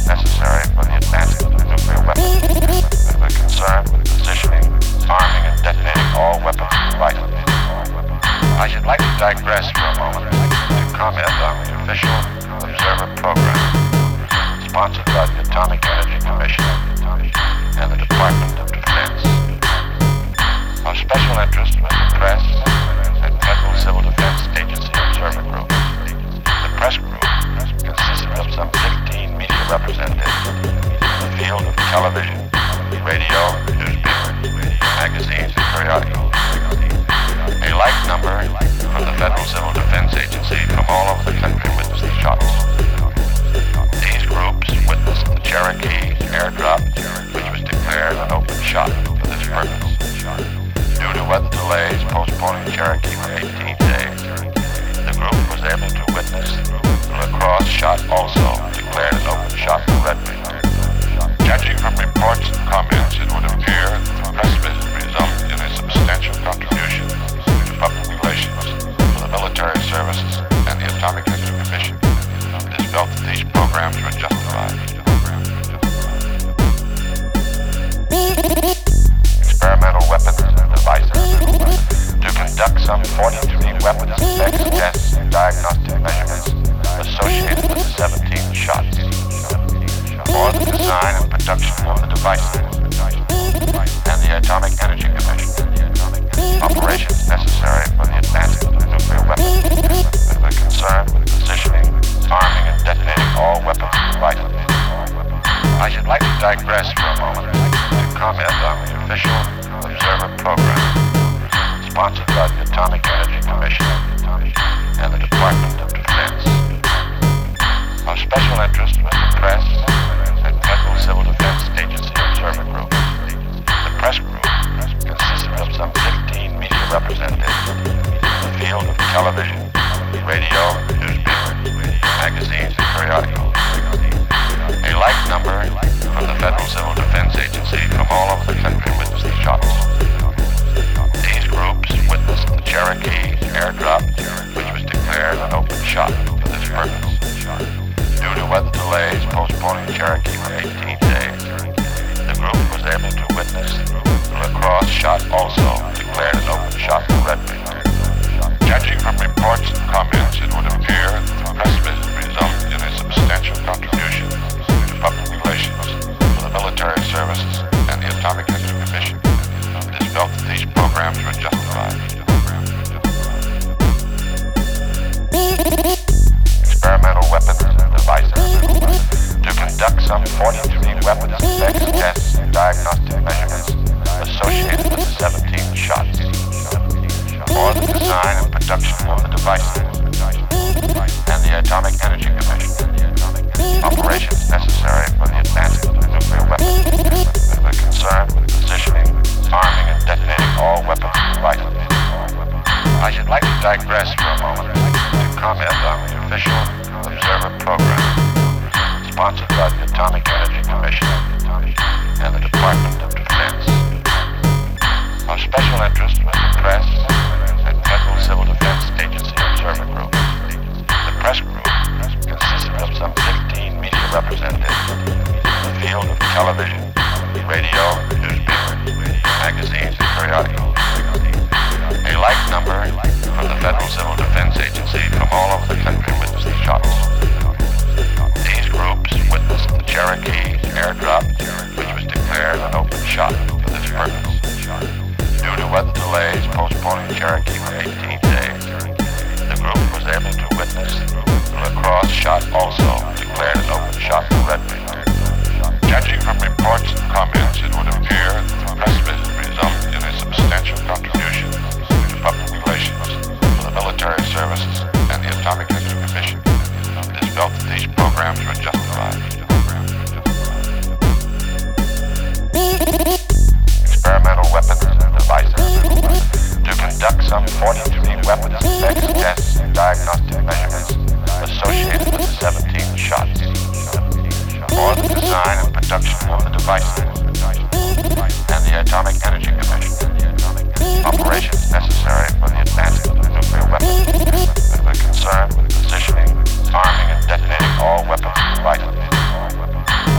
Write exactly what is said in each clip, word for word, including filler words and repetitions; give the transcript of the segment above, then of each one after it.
necessary for the advancement of nuclear weapons, and we're concerned with positioning, arming, and detonating all weapons devices. I should like to digress for a moment to comment on the official Observer Program, sponsored by the Atomic Energy Commission and the Department of Defense. Of special interest was the press and Federal Civil Defense Agency Observer Group. The press group consisted of some fifteen media representatives in the field of television, radio, newspapers, magazines, and periodicals. A like number from the Federal Civil Defense Agency from all over the country witnessed the shots. These groups witnessed the Cherokee airdrop, which was declared an open shot for this purpose. Due to weather delays postponing Cherokee for eighteen days, the group was able to witness the La Crosse shot also, declared an open shot for Red Wing. Judging from reports and comments, it would appear that the press visit resulted in a substantial contribution to public relations for the military services and the Atomic Energy Commission. It is felt that these programs were justified. Experimental weapons and devices to conduct some forty-three weapons effects tests and diagnostic measurements associated with the seventeen shots, for the design and production of the devices, and the Atomic Energy Commission. Operations necessary for the advancement of nuclear weapons, and we're concerned with positioning, arming, and detonating all weapons devices. I should like to digress for a moment to comment on the official Observer Program, sponsored by the Atomic Energy Commission and the Department of Defense. Of special interest was the press and Federal Civil Defense Agency Observer Group. The press group consisted of some fifteen media representatives in the field of television, radio, newspapers, magazines, and periodicals. A like number from the Federal Civil Defense Agency from all over the country witnessed the shots. These groups witnessed the Cherokee airdrop, which was declared an open shot for this purpose. Due to weather delays postponing Cherokee for eighteen days, the group was able to witness the La Crosse shot also, declared an open shot for Red Wing. Judging from reports and comments, it would appear that the press visit resulted in a substantial contribution to public relations for the military services and the Atomic Energy Commission. It is felt that these programs were justified. Experimental weapons and devices to conduct some forty-three weapons effects tests and diagnostic measurements associated with the seventeen shots, for the design and production of the devices, and the Atomic Energy Commission. Operations necessary for the advancement of nuclear weapons, and we're concerned with positioning, arming, and detonating all weapons devices. I should like to digress for a moment to comment on the official Observer Program, sponsored by the Atomic Energy Commission and the Department of Defense. Of special interest was the press and Federal Civil Defense Agency Observer Group. The press group consisted of some fifteen media representatives in the field of television, radio, newspapers, magazines, and periodicals. A like number from the Federal Civil Defense Agency from all over the country witnessed the shots. These groups witnessed the Cherokee airdrop, which was declared an open shot for this purpose. Due to weather delays postponing Cherokee for eighteen days, the group was able to witness the La Crosse shot also, declared an open shot for Red Wing. Judging from reports and comments, it would appear that the press visit resulted in a substantial contribution to public relations for the military services and the Atomic Energy Commission. It is felt that these programs were justified. Experimental weapons and devices to conduct some forty-three weapons effects tests and diagnostic measurements associated with the seventeen shots, for the design and production of the devices, and the Atomic Energy Commission. Operations necessary for the advancement of nuclear weapons, and we're concerned with positioning, arming, and detonating all weapons devices.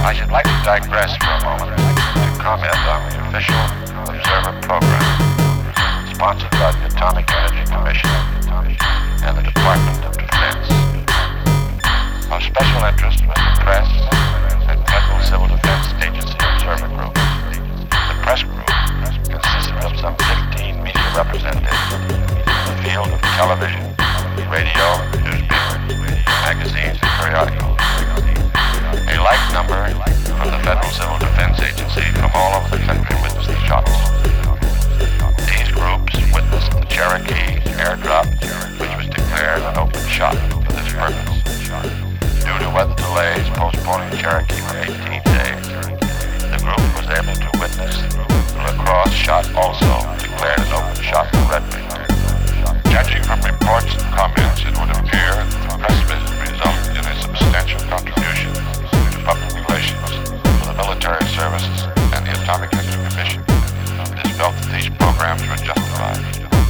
purpose. Due to weather delays postponing Cherokee for eighteen days, the group was able to witness the lacrosse shot also declared an open shot for Red Wing. Judging from reports and comments, it would appear that the press visit resulted in a substantial contribution to public relations for the military services and the Atomic Energy Commission. It is felt that these programs were justified.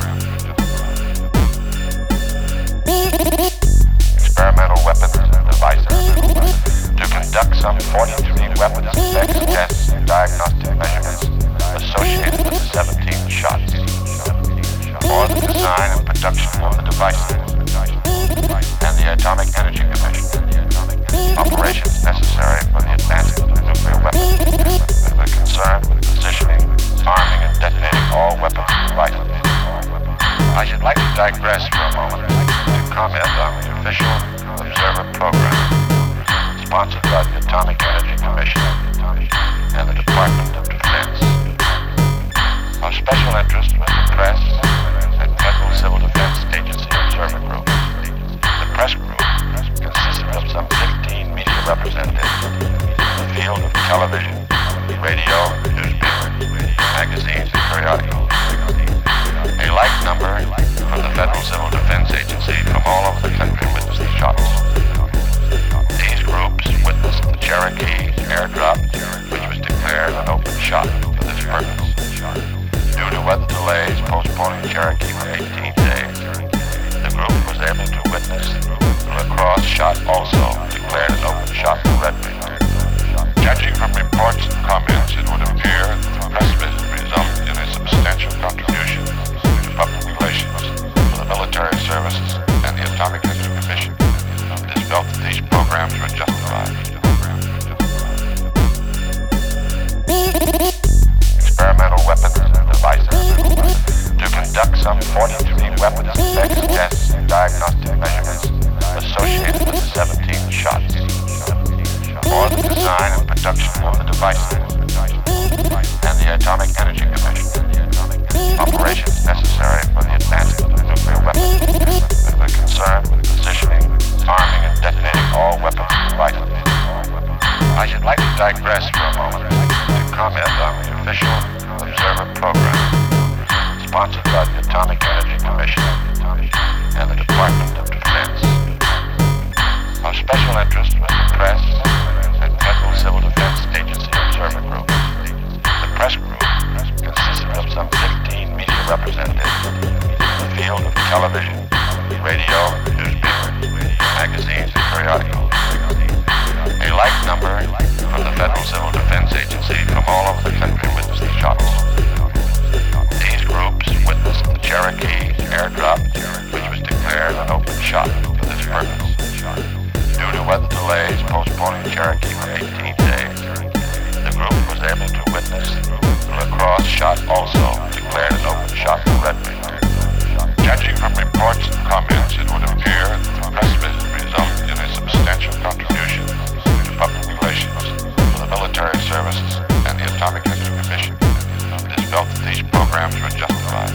Experimental weapons and devices to conduct some forty-three weapons specs, tests, and diagnostic measurements associated with the seventeen shots, or the design and production of the devices, and the Atomic Energy Commission. Operations necessary for the advancement of nuclear weapons that were concerned with positioning, arming, and detonating all weapons and devices. I should like to digress for a moment to comment on the official Observer Program sponsored by the Atomic Energy Commission and the Department of Defense. Of special interest was the press and Federal Civil Defense Agency Observer Group. The press group consisted of some fifteen media representatives in the field of television, radio, newspapers, magazines, and periodicals. A like number from the Federal Civil Defense Agency from all over the country witnessed the shots. These groups witnessed the Cherokee airdrop, which was declared an open shot for this purpose. Due to weather delays postponing Cherokee for eighteen days, the group was able to witness the lacrosse shot also declared an open shot for Red Wing. Judging from reports and comments, it would appear that the press visit resulted in a substantial contribution to public relations for the military services and the Atomic Energy Commission. It is felt that these programs were justified. Experimental weapons and devices to conduct some forty-three weapons specs, tests, and diagnostic measurements associated with the seventeen shots, or the design and production of the devices, and the Atomic Energy Commission. Operations necessary for the advancement of nuclear weapons that were concerned with positioning, arming, and detonating all weapons and devices. I should like to digress for a moment to comment on the official Observer Program sponsored by the Atomic Energy Commission and the Department of Defense. Of special interest was the press and Federal Civil Defense Agency Observer Group. The press group consisted of some fifteen media representatives in the field of television, radio, newspapers, magazines, and periodicals. A like number from the Federal Civil Defense Agency from all over the country witnessed the shots. These groups witnessed the Cherokee airdrop, which was declared an open shot for this purpose. Due to weather delays postponing Cherokee for eighteen days, the group was able to witness the lacrosse shot also declared an open shot for Red Wing. Judging from reports and comments, it would appear that the press visit resulted in a substantial contribution to public relations for the military services and the Atomic Energy Commission. It is felt that these programs were justified.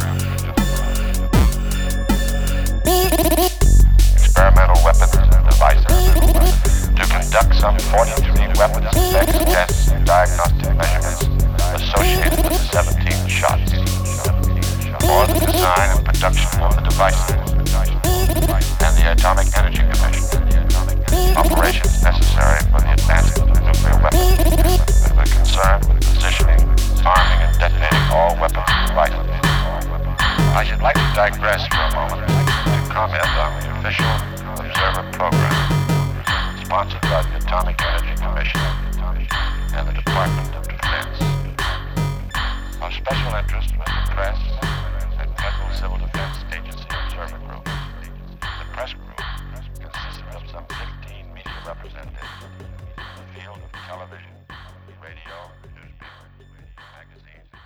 Experimental weapons and devices to conduct some forty-three weapons specs, tests, and diagnostic measurements associated with the seventeen shots, or the design and production of the devices, and the Atomic Energy Commission. Operations necessary for the advancement of nuclear weapons that were concerned with positioning, arming, and detonating all weapons and devices. I should like to digress for a moment to comment on the official Observer Program sponsored by the Atomic Energy Commission and the Department of Defense. Of special interest was the press and Federal Civil Defense Agency Observer Group. The press group consisted of some fifteen media representatives in the field of television, radio, newspapers, magazines,